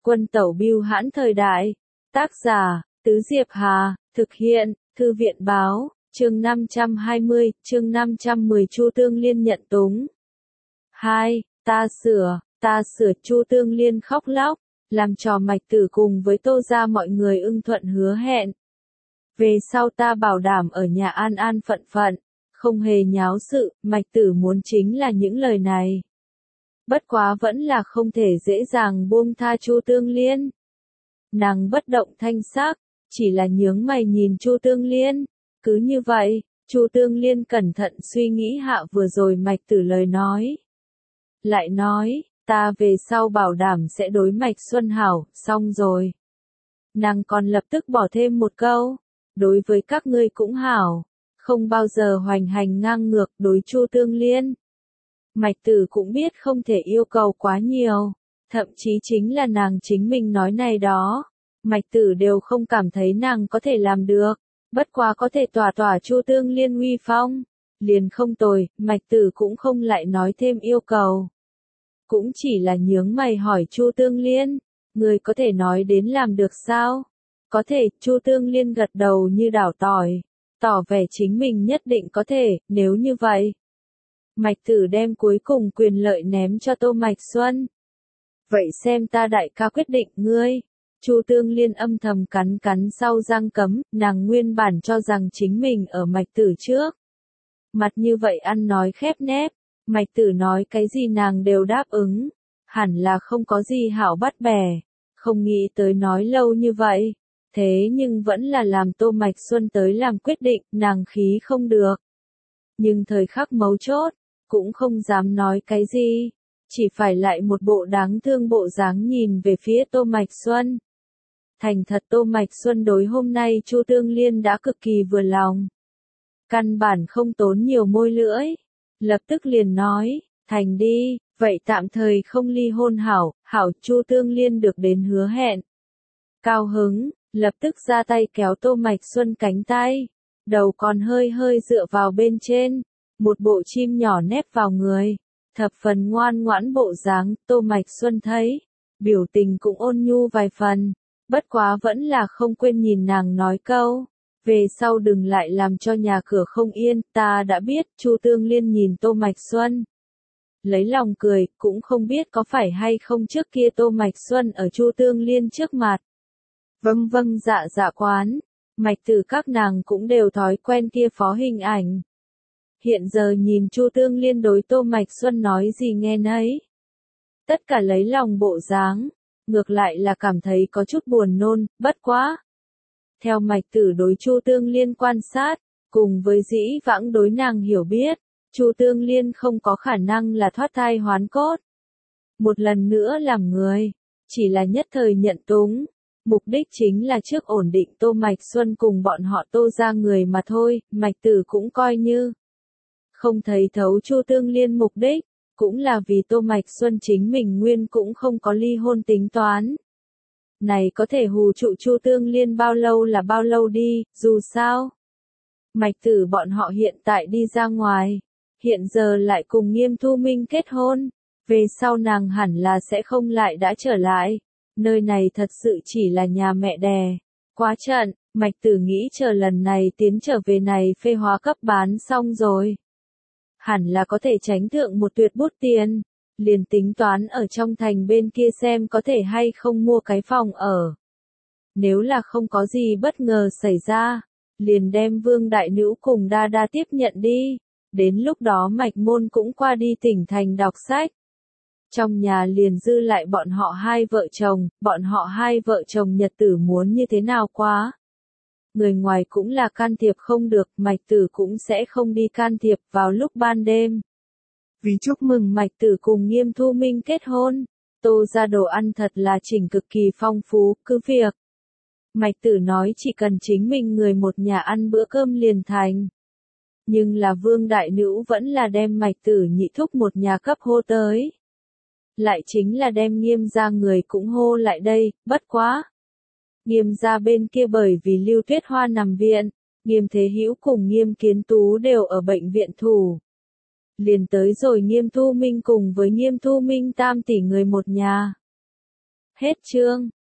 Quân tẩu bưu hãn thời đại. Tác giả, Tứ Diệp Hà, thực hiện, Thư viện báo, chương 520, chương 510 Chu Tương Liên nhận túng. 2. Ta sửa, Chu Tương Liên khóc lóc, làm trò Mạch Tử cùng với Tô gia mọi người ưng thuận hứa hẹn. Về sau ta bảo đảm ở nhà an an phận phận, không hề nháo sự, Mạch Tử muốn chính là những lời này. Bất quá vẫn là không thể dễ dàng buông tha Chu Tương Liên. Nàng bất động thanh sắc, chỉ là nhướng mày nhìn Chu Tương Liên. Cứ như vậy, Chu Tương Liên cẩn thận suy nghĩ hạ vừa rồi Mạch Tử lời nói. Lại nói, ta về sau bảo đảm sẽ đối Mạch Xuân hảo, xong rồi. Nàng còn lập tức bỏ thêm một câu, đối với các ngươi cũng hảo, không bao giờ hoành hành ngang ngược đối Chu Tương Liên. Mạch Tử cũng biết không thể yêu cầu quá nhiều, thậm chí chính là nàng chính mình nói này đó, Mạch Tử đều không cảm thấy nàng có thể làm được, bất quá có thể tỏa Chu Tương Liên uy phong, liền không tồi, Mạch Tử cũng không lại nói thêm yêu cầu. Cũng chỉ là nhướng mày hỏi Chu Tương Liên, người có thể nói đến làm được sao? Có thể, Chu Tương Liên gật đầu như đảo tỏi, tỏ vẻ chính mình nhất định có thể, nếu như vậy. Mạch Tử đem cuối cùng quyền lợi ném cho Tô Mạch Xuân. Vậy xem ta đại ca quyết định ngươi. Chu Tương Liên âm thầm cắn sau răng cấm, nàng nguyên bản cho rằng chính mình ở Mạch Tử trước. Mặt như vậy ăn nói khép nép, Mạch Tử nói cái gì nàng đều đáp ứng, hẳn là không có gì hảo bắt bẻ, không nghĩ tới nói lâu như vậy. Thế nhưng vẫn là làm Tô Mạch Xuân tới làm quyết định, nàng khí không được. Nhưng thời khắc mấu chốt, cũng không dám nói cái gì, chỉ phải lại một bộ đáng thương bộ dáng nhìn về phía Tô Mạch Xuân. Thành thật Tô Mạch Xuân đối hôm nay Chu Tương Liên đã cực kỳ vừa lòng. Căn bản không tốn nhiều môi lưỡi, lập tức liền nói, thành đi, vậy tạm thời không ly hôn hảo, Chu Tương Liên được đến hứa hẹn. Cao hứng, lập tức ra tay kéo Tô Mạch Xuân cánh tay, đầu còn hơi dựa vào bên trên, một bộ chim nhỏ nép vào người, thập phần ngoan ngoãn bộ dáng, Tô Mạch Xuân thấy, biểu tình cũng ôn nhu vài phần, bất quá vẫn là không quên nhìn nàng nói câu, về sau đừng lại làm cho nhà cửa không yên, ta đã biết. Chu Tương Liên nhìn Tô Mạch Xuân, lấy lòng cười, cũng không biết có phải hay không trước kia Tô Mạch Xuân ở Chu Tương Liên trước mặt. Vâng dạ quán, Mạch Tử các nàng cũng đều thói quen kia phó hình ảnh. Hiện giờ nhìn Chu Tương Liên đối Tô Mạch Xuân nói gì nghe nấy. Tất cả lấy lòng bộ dáng, ngược lại là cảm thấy có chút buồn nôn, bất quá. Theo Mạch Tử đối Chu Tương Liên quan sát, cùng với dĩ vãng đối nàng hiểu biết, Chu Tương Liên không có khả năng là thoát thai hoán cốt. Một lần nữa làm người, chỉ là nhất thời nhận túng. Mục đích chính là trước ổn định Tô Mạch Xuân cùng bọn họ Tô gia người mà thôi, Mạch Tử cũng coi như không thấy thấu Chu Tương Liên mục đích, cũng là vì Tô Mạch Xuân chính mình nguyên cũng không có ly hôn tính toán. Này có thể hù trụ Chu Tương Liên bao lâu là bao lâu đi, dù sao. Mạch Tử bọn họ hiện tại đi ra ngoài, hiện giờ lại cùng Nghiêm Thu Minh kết hôn, về sau nàng hẳn là sẽ không lại đã trở lại. Nơi này thật sự chỉ là nhà mẹ đẻ. Quá trận, Mạch Tử nghĩ chờ lần này tiến trở về này phê hóa cấp bán xong rồi. Hẳn là có thể tránh thượng một tuyệt bút tiền. Liền tính toán ở trong thành bên kia xem có thể hay không mua cái phòng ở. Nếu là không có gì bất ngờ xảy ra, liền đem Vương Đại Nữ cùng Đa Đa tiếp nhận đi. Đến lúc đó Mạch Môn cũng qua đi tỉnh thành đọc sách. Trong nhà liền dư lại bọn họ hai vợ chồng nhật tử muốn như thế nào quá. Người ngoài cũng là can thiệp không được, Mạch Tử cũng sẽ không đi can thiệp vào lúc ban đêm. Vì chúc mừng Mạch Tử cùng Nghiêm Thu Minh kết hôn, Tô gia đồ ăn thật là chỉnh cực kỳ phong phú, cứ việc. Mạch Tử nói chỉ cần chính mình người một nhà ăn bữa cơm liền thành. Nhưng là Vương Đại Nữ vẫn là đem Mạch Tử nhị thúc một nhà cấp hô tới. Lại chính là đem Nghiêm gia người cũng hô lại đây, bất quá. Nghiêm gia bên kia bởi vì Lưu Tuyết Hoa nằm viện, Nghiêm Thế Hữu cùng Nghiêm Kiến Tú đều ở bệnh viện thủ. Liền tới rồi Nghiêm Thu Minh cùng với Nghiêm Thu Minh tam tỷ người một nhà. Hết chương.